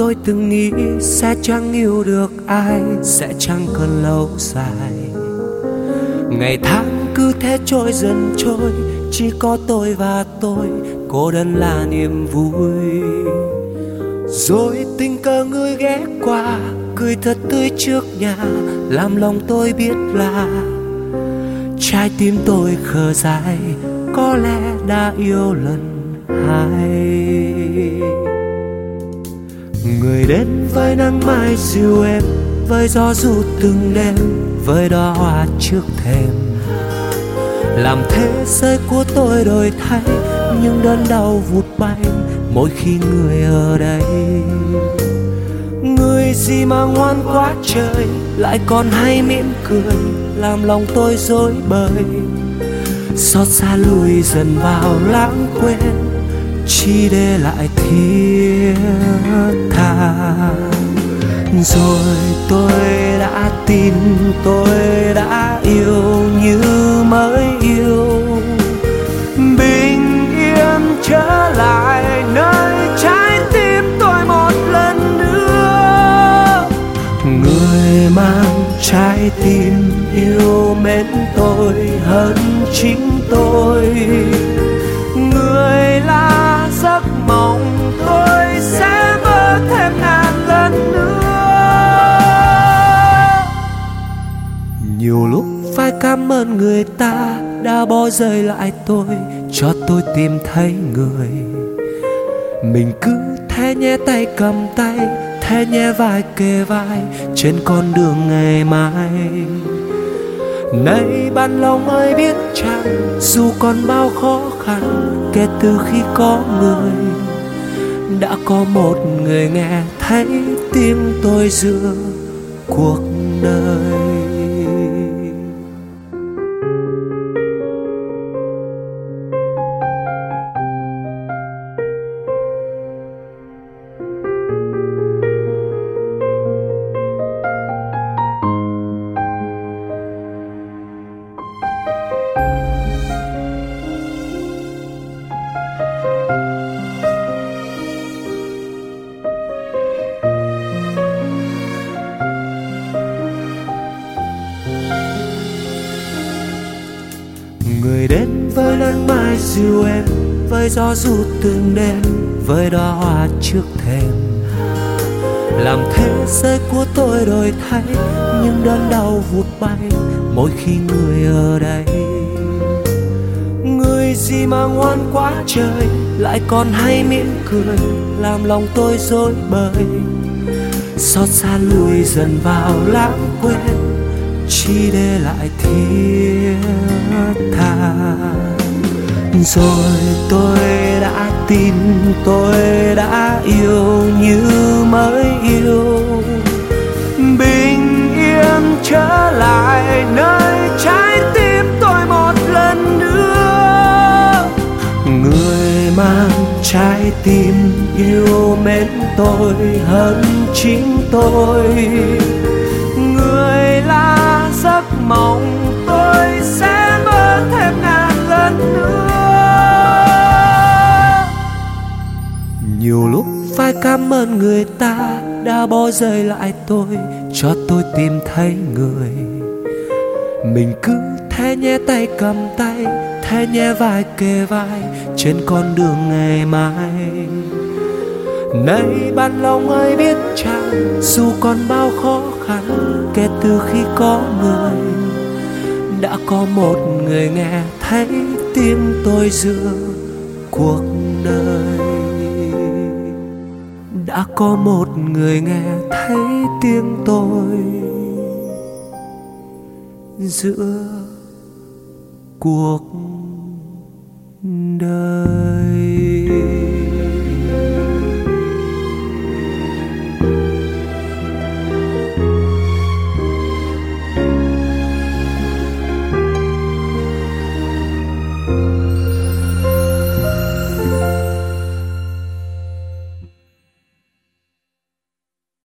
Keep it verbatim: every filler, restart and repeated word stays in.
tôi từng nghĩ sẽ chẳng yêu được ai, sẽ chẳng còn lâu dài. Ngày tháng cứ thế trôi dần trôi, chỉ có tôi và tôi, cô đơn là niềm vui. Rồi tình cờ người ghé qua, cười thật tươi trước nhà, làm lòng tôi biết là trái tim tôi khờ dại, có lẽ đã yêu lần hai. Người đến với nắng mai dịu êm, với gió ru từng đêm, với đóa hoa trước thềm. Làm thế giới của tôi đổi thay, nhưng đớn đau vụt bay mỗi khi người ở đây. Người gì mà ngoan quá trời, lại còn hay mỉm cười, làm lòng tôi rối bời. Xót xa lùi dần vào lãng quên, chỉ để lại thiết tha. Rồi tôi đã tin, tôi đã yêu như mới yêu. Bình yên trở lại nơi trái tim tôi một lần nữa. Người mang trái tim yêu mến tôi hơn chính tôi. Người là giấc mộng tôi sẽ mơ thêm ngàn lần nữa. Nhiều lúc phải cảm ơn người ta đã bỏ rơi lại tôi, cho tôi tìm thấy người. Mình cứ thế nhẹ tay cầm tay, thế nhẹ vai kề vai, trên con đường ngày mai. Này bạn lòng ơi biết chăng, dù còn bao khó khăn, kể từ khi có người, đã có một người nghe thấy tiếng tôi giữa cuộc đời. Người đến với nắng mai dịu êm, với gió ru từng đêm, với đóa hoa trước thềm. Làm thế giới của tôi đổi thay, nhưng đớn đau vụt bay mỗi khi người ở đây. Người gì mà ngoan quá trời, lại còn hay mỉm cười, làm lòng tôi rối bời. Xót xa lùi dần vào lãng quên, chỉ để lại thiết tha. Rồi tôi đã tin, tôi đã yêu như mới yêu. Bình yên trở lại nơi trái tim tôi một lần nữa. Người mang trái tim yêu mến tôi hơn chính tôi. Người là giấc mộng tôi sẽ mơ thêm ngàn lần nữa. Nhiều lúc phải cảm ơn người ta đã bỏ rơi lại tôi, cho tôi tìm thấy người. Mình cứ thế nhẹ tay cầm tay, thế nhẹ vai kề vai, trên con đường ngày mai. Này bạn lòng ơi biết chăng, dù còn bao khó khăn, kể từ khi có người, đã có một người nghe thấy tiếng tôi giữa cuộc đời. Đã có một người nghe thấy tiếng tôi giữa cuộc đời.